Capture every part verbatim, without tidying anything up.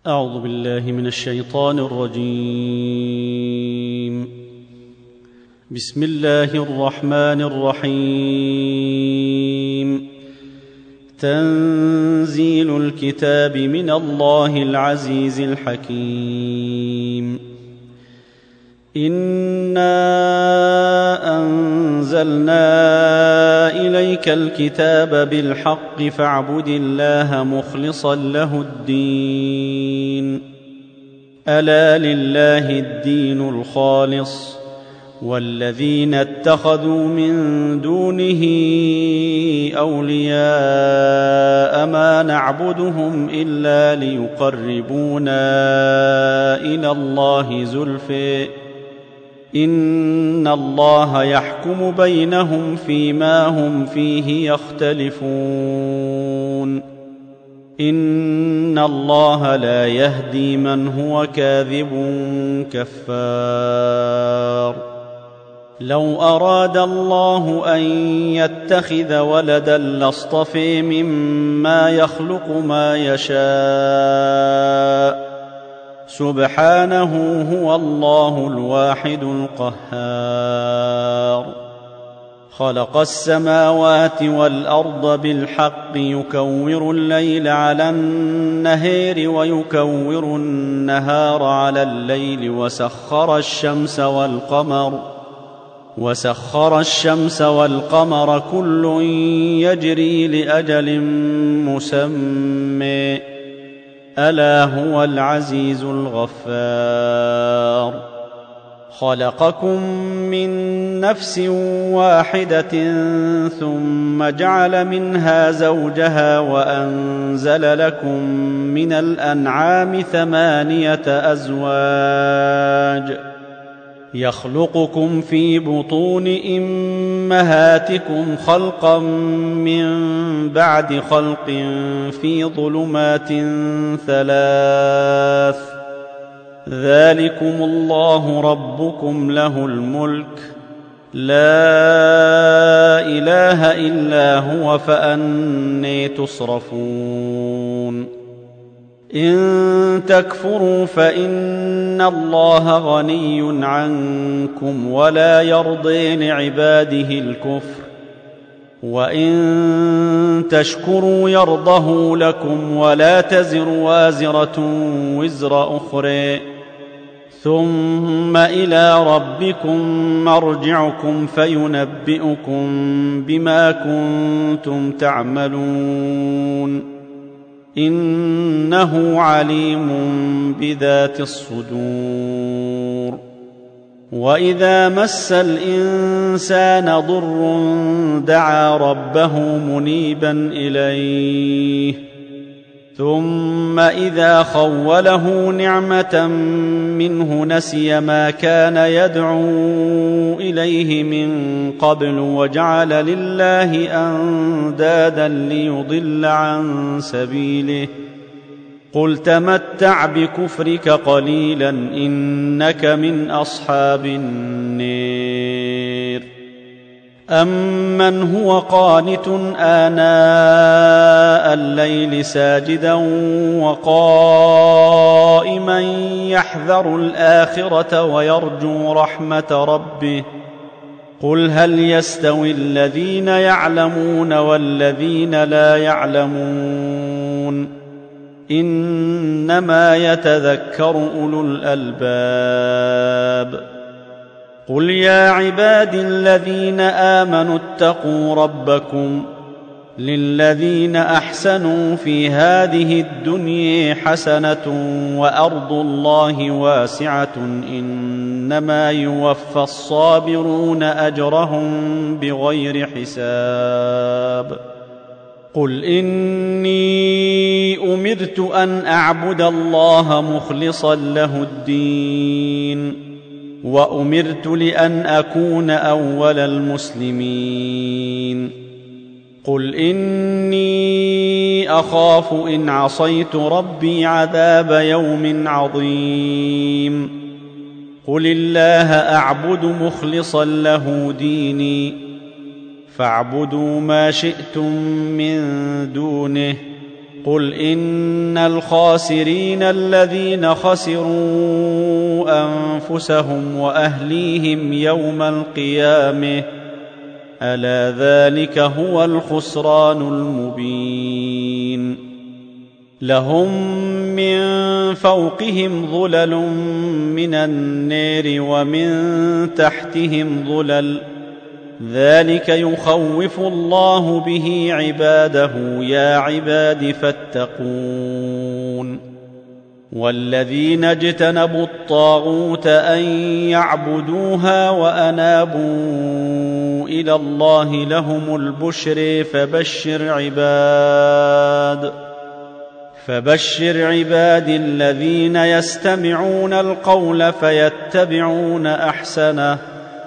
أعوذ بالله من الشيطان الرجيم. بسم الله الرحمن الرحيم. تنزيل الكتاب من الله العزيز الحكيم. إنا أنزلنا إليك الكتاب بالحق فاعبد الله مخلصا له الدين. ألا لله الدين الخالص والذين اتخذوا من دونه أولياء ما نعبدهم إلا ليقربونا إلى الله زلفى إن الله يحكم بينهم فيما هم فيه يختلفون. إن الله لا يهدي من هو كاذب كفار. لو أراد الله أن يتخذ ولدا لاصطفى مما يخلق ما يشاء سبحانه هو الله الواحد القهار. خلق السماوات والأرض بالحق يكور الليل على النهار ويكور النهار على الليل وسخر الشمس والقمر وسخر الشمس والقمر كل يجري لأجل مسمى ألا هو العزيز الغفار. خلقكم من نفس واحدة ثم جعل منها زوجها وأنزل لكم من الأنعام ثمانية أزواج يخلقكم في بطون أمهاتكم خلقا من بعد خلق في ظلمات ثلاث ذلكم الله ربكم له الملك لا إله إلا هو فأنى تصرفون. إن تكفروا فإن الله غني عنكم ولا يرضي لعباده الكفر وإن تشكروا يرضه لكم ولا تزر وازرة وزر أخرى ثم إلى ربكم مرجعكم فينبئكم بما كنتم تعملون. إنه عليم بذات الصدور. وإذا مس الإنسان ضر دعا ربه منيبا إليه ثم إذا خوله نعمة منه نسي ما كان يدعو إليه من قبل وجعل لله أندادا ليضل عن سبيله. قل تمتع بكفرك قليلا إنك من أصحاب النار. أمن هو قانت آناء الليل ساجدا وقائما يحذر الآخرة ويرجو رحمة ربه قل هل يستوي الذين يعلمون والذين لا يعلمون إنما يتذكر أولو الألباب. قل يا عبادي الذين آمنوا اتقوا ربكم للذين أحسنوا في هذه الدنيا حسنة وأرض الله واسعة إنما يوفى الصابرون أجرهم بغير حساب. قل إني أمرت أن أعبد الله مخلصا له الدين وأمرت لأن أكون أول المسلمين. قل إني أخاف إن عصيت ربي عذاب يوم عظيم. قل الله أعبد مخلصا له ديني فاعبدوا ما شئتم من دونه قل إن الخاسرين الذين خسروا أنفسهم وأهليهم يوم القيامة ألا ذلك هو الخسران المبين لهم من فوقهم ظلل من النار ومن تحتهم ظلل ذلك يخوف الله به عباده يا عباد فاتقون والذين اجتنبوا الطاغوت أن يعبدوها وأنابوا إلى الله لهم البشر فبشر عباد فبشر عباد الذين يستمعون القول فيتبعون أحسنه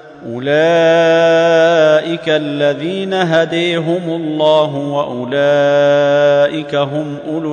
أولئك الذين هديهم الله وأولئك هم أولو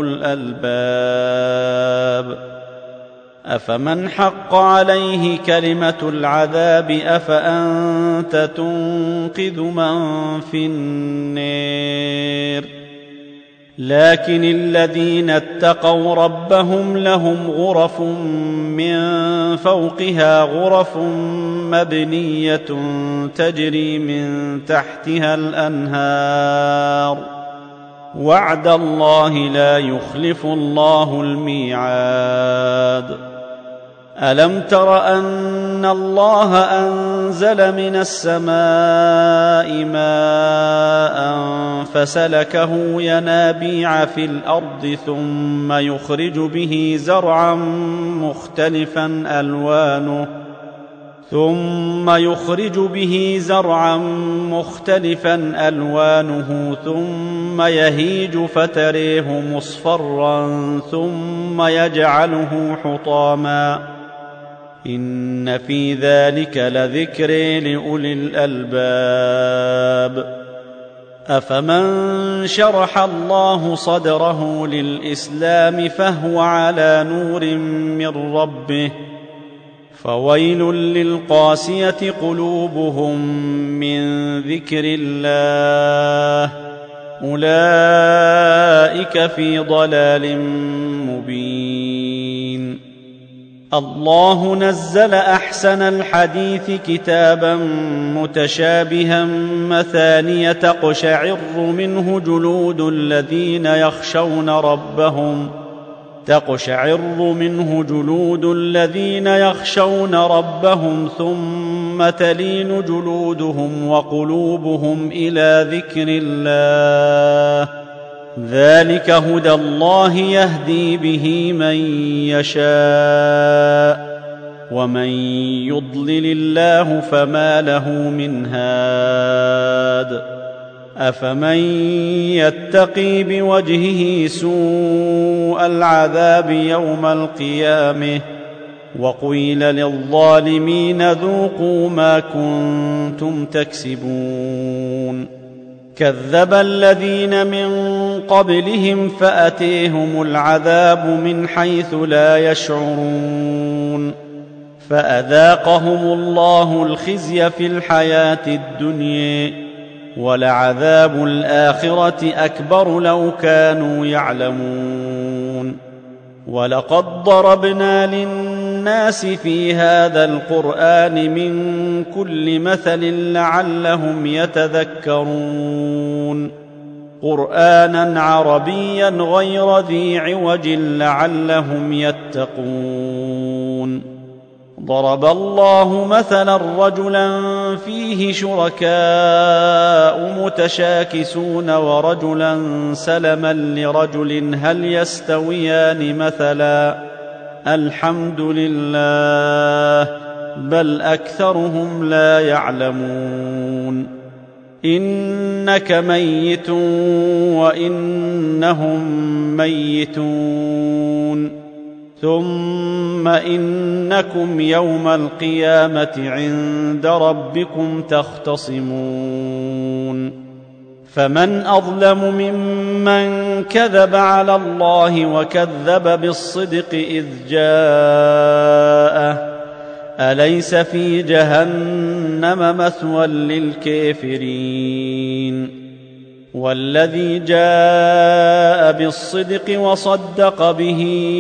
الألباب أفمن حق عليه كلمة العذاب أفأنت تنقذ من في النار لكن الذين اتقوا ربهم لهم غرف من فوقها غرف مبنية تجري من تحتها الأنهار وعد الله لا يخلف الله الميعاد ألم تر أن الله أنزل من السماء ماء فسلكه ينابيع في الأرض ثم يخرج به زرعا مختلفا ألوانه ثم يخرج به زرعا مختلفا ألوانه ثم يهيج فتريه مصفرا ثم يجعله حطاما إن في ذلك لذكر لأولي الألباب أفمن شرح الله صدره للإسلام فهو على نور من ربه فويل للقاسية قلوبهم من ذكر الله أولئك في ضلال مبين الله نزل أحسن الحديث كتابا متشابها مثانية تقشعر منه جلود الذين يخشون ربهم تقشعر منه جلود الذين يخشون ربهم ثم تلين جلودهم وقلوبهم إلى ذكر الله ذلك هدى الله يهدي به من يشاء ومن يضلل الله فما له من هاد أفمن يتقي بوجهه سوء العذاب يوم القيامة وقيل للظالمين ذوقوا ما كنتم تكسبون كذب الذين من قبلهم فأتيهم العذاب من حيث لا يشعرون فأذاقهم الله الخزي في الحياة الدنيا ولعذاب الآخرة أكبر لو كانوا يعلمون ولقد ضربنا للناس في هذا القرآن من كل مثل لعلهم يتذكرون قرآنا عربيا غير ذي عوج لعلهم يتقون ضرب الله مثلا رجلا فيه شركاء متشاكسون ورجلا سلما لرجل هل يستويان مثلا الحمد لله بل أكثرهم لا يعلمون إنك ميت وإنهم ميتون ثم إنكم يوم القيامة عند ربكم تختصمون فمن أظلم ممن كذب على الله وكذب بالصدق إذ جاءه أليس في جهنم مثوى للكافرين والذي جاء بالصدق وصدق به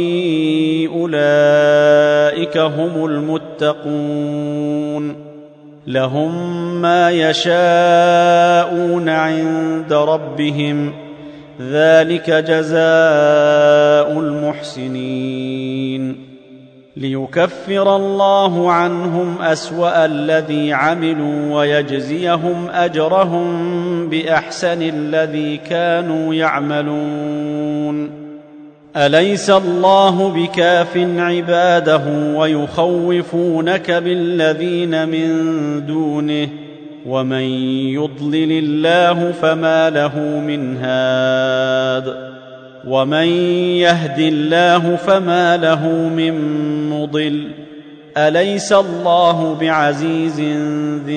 أولئك هم المتقون لهم ما يشاءون عند ربهم ذلك جزاء المحسنين ليكفر الله عنهم أسوأ الذي عملوا ويجزيهم أجرهم بأحسن الذي كانوا يعملون أليس الله بكاف عباده ويخوفونك بالذين من دونه ومن يضلل الله فما له من هاد ومن يهد الله فما له من مضل أليس الله بعزيز ذي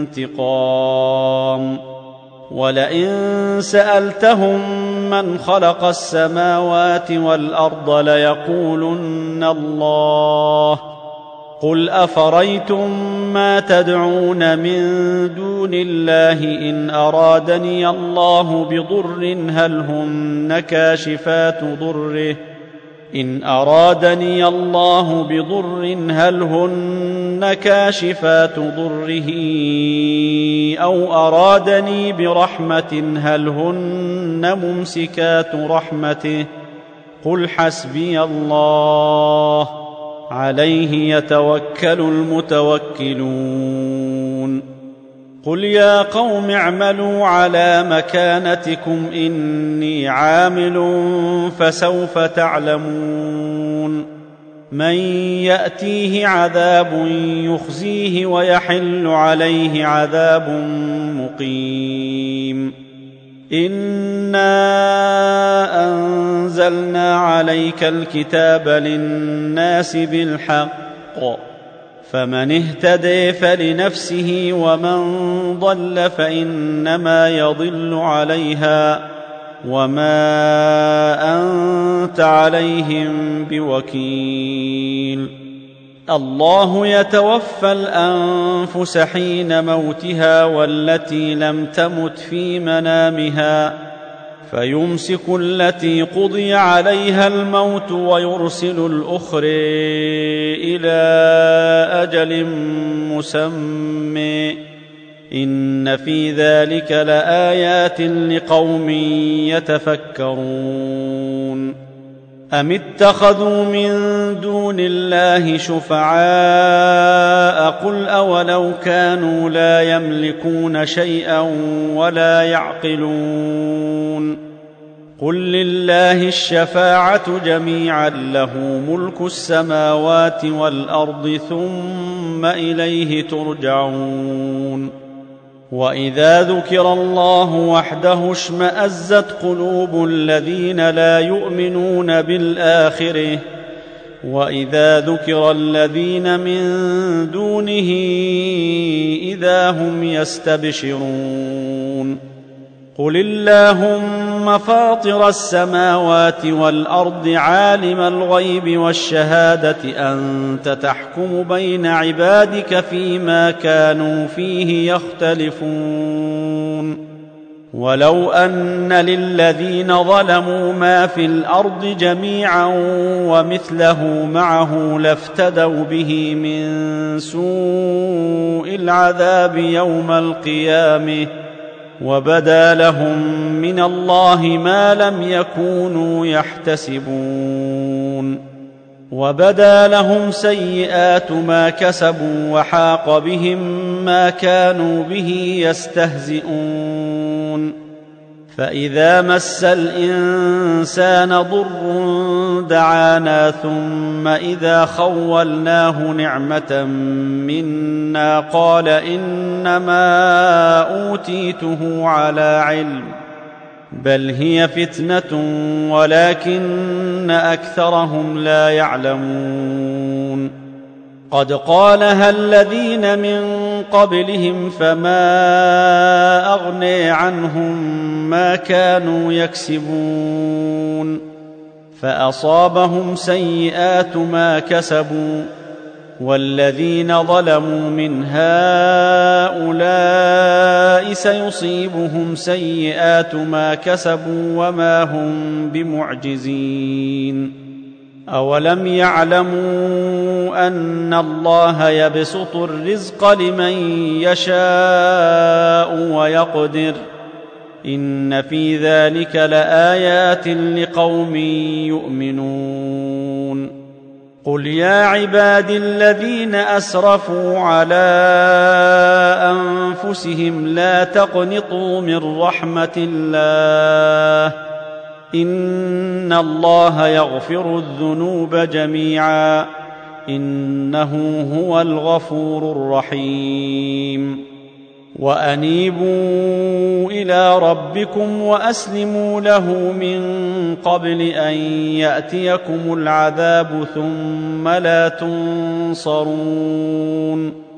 انتقام ولئن سألتهم من خلق السماوات والأرض ليقولن الله قل أفريتم ما تدعون من دون الله إن أرادني الله بضر هل هن كاشفات ضره إن أرادني الله بضر هل هن كاشفات ضره أو أرادني برحمة هل هن ممسكات رحمته قل حسبي الله عليه يتوكل المتوكلون قل يا قوم اعملوا على مكانتكم إني عامل فسوف تعلمون من يأتيه عذاب يخزيه ويحل عليه عذاب مقيم إنا أنزلنا عليك الكتاب للناس بالحق فمن اهتدي فلنفسه ومن ضل فإنما يضل عليها وما أنت عليهم بوكيل الله يتوفى الأنفس حين موتها والتي لم تمت في منامها فيمسك التي قضي عليها الموت ويرسل الأخرى إلى أجل مسمى إن في ذلك لآيات لقوم يتفكرون أم اتخذوا من دون الله شفعاء قل أولو كانوا لا يملكون شيئا ولا يعقلون قل لله الشفاعة جميعا له ملك السماوات والأرض ثم إليه ترجعون وإذا ذكر الله وحده اشمأزت قلوب الذين لا يؤمنون بالآخرة وإذا ذكر الذين من دونه إذا هم يستبشرون قل اللهم فاطر السماوات والأرض عالم الغيب والشهادة أنت تحكم بين عبادك فيما كانوا فيه يختلفون ولو أن للذين ظلموا ما في الأرض جميعا ومثله معه لافتدوا به من سوء العذاب يوم القيامة وبدا لهم من الله ما لم يكونوا يحتسبون وبدا لهم سيئات ما كسبوا وحاق بهم ما كانوا به يستهزئون فإذا مس الإنسان ضر دعانا ثم إذا خولناه نعمة منا قال إنما أوتيته على علم بل هي فتنة ولكن أكثرهم لا يعلمون قد قالها الذين من قبلهم فما أغني عنهم ما كانوا يكسبون فأصابهم سيئات ما كسبوا والذين ظلموا من هؤلاء سيصيبهم سيئات ما كسبوا وما هم بمعجزين. أولم يعلموا أن الله يبسط الرزق لمن يشاء ويقدر إن في ذلك لآيات لقوم يؤمنون. قل يا عبادي الذين أسرفوا على أنفسهم لا تقنطوا من رحمة الله إن الله يغفر الذنوب جميعا إنه هو الغفور الرحيم. وأنيبوا إلى ربكم وأسلموا له من قبل أن يأتيكم العذاب ثم لا تنصرون.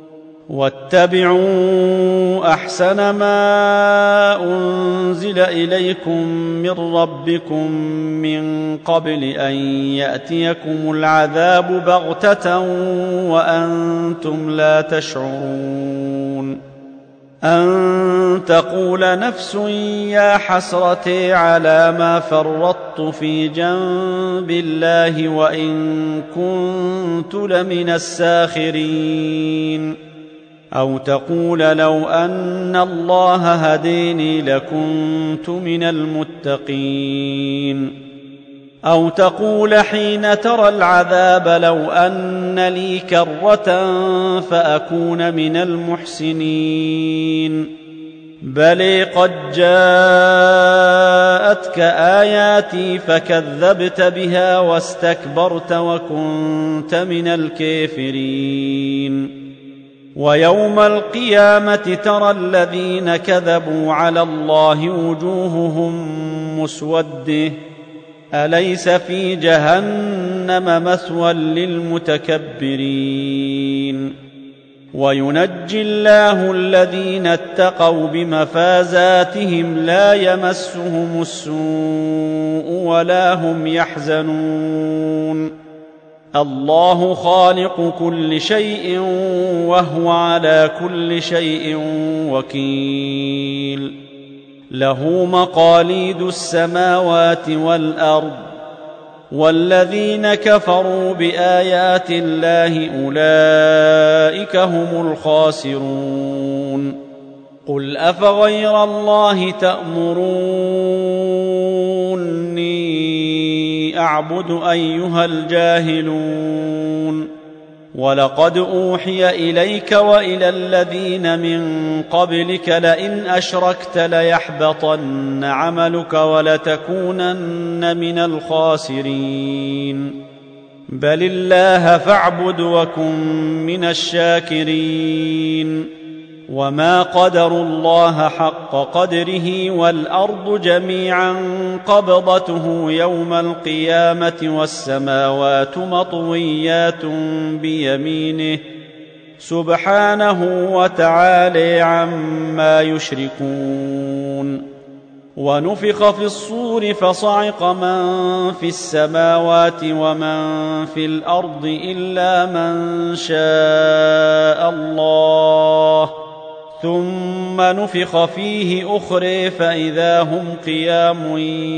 واتبعوا أحسن ما أنزل إليكم من ربكم من قبل أن يأتيكم العذاب بغتة وأنتم لا تشعرون. أن تقول نفس يا حسرتي على ما فرطت في جنب الله وإن كنت لمن الساخرين. أو تقول لو أن الله هديني لكنت من المتقين. أو تقول حين ترى العذاب لو أن لي كرة فأكون من المحسنين. بل قد جاءتك آياتي فكذبت بها واستكبرت وكنت من الكافرين. ويوم القيامة ترى الذين كذبوا على الله وجوههم مسودة أليس في جهنم مثوى للمتكبرين. وينجي الله الذين اتقوا بمفازاتهم لا يمسهم السوء ولا هم يحزنون. الله خالق كل شيء وهو على كل شيء وكيل. له مقاليد السماوات والأرض والذين كفروا بآيات الله أولئك هم الخاسرون. قل أفغير الله تأمروني أعبد أيها الجاهلون. ولقد أوحي إليك وإلى الذين من قبلك لئن أشركت ليحبطن عملك ولتكونن من الخاسرين. بل الله فاعبد وكن من الشاكرين. وما قدروا الله حق قدره والأرض جميعا قبضته يوم القيامة والسماوات مطويات بيمينه سبحانه وتعالى عما يشركون. ونفخ في الصور فصعق من في السماوات ومن في الأرض إلا من شاء الله ثم نفخ فيه أخرى فإذا هم قيام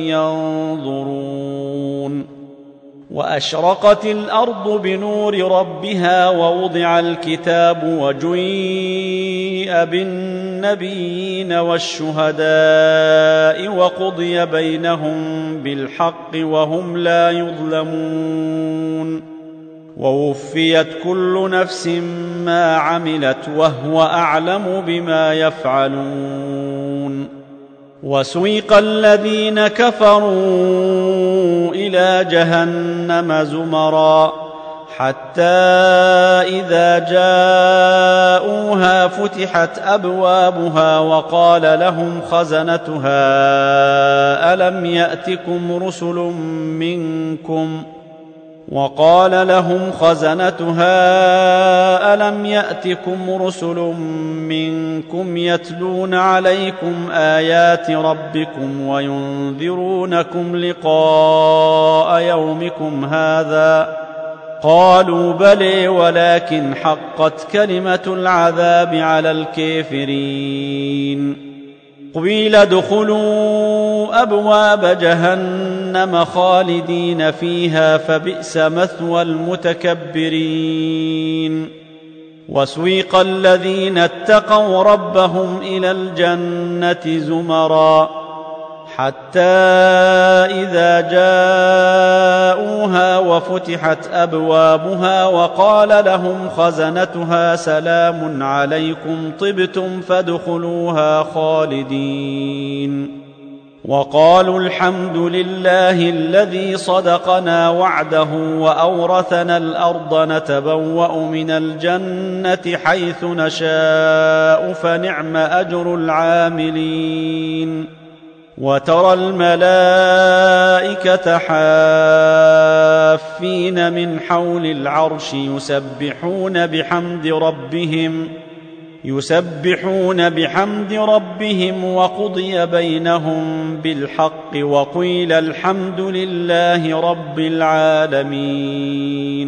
ينظرون. وأشرقت الأرض بنور ربها ووضع الكتاب وجيء بالنبيين والشهداء وقضي بينهم بالحق وهم لا يظلمون. ووفيت كل نفس ما عملت وهو أعلم بما يفعلون. وسويق الذين كفروا إلى جهنم زمرا حتى إذا جاءوها فتحت أبوابها وقال لهم خزنتها ألم يأتكم رسل منكم وقال لهم خزنتها ألم يأتكم رسل منكم يتلون عليكم آيات ربكم وينذرونكم لقاء يومكم هذا قالوا بلى ولكن حقت كلمة العذاب على الكافرين قيل ادخلوا أبواب جهنم خالدين فيها فبئس مثوى المتكبرين وسويق الذين اتقوا ربهم إلى الجنة زمرا حتى إذا جاءوها وفتحت أبوابها وقال لهم خزنتها سلام عليكم طبتم فادخلوها خالدين وقالوا الحمد لله الذي صدقنا وعده وأورثنا الأرض نتبوأ من الجنة حيث نشاء فنعم أجر العاملين وترى الملائكة حافين من حول العرش يسبحون بحمد ربهم يسبحون بحمد ربهم وقضي بينهم بالحق وقيل الحمد لله رب العالمين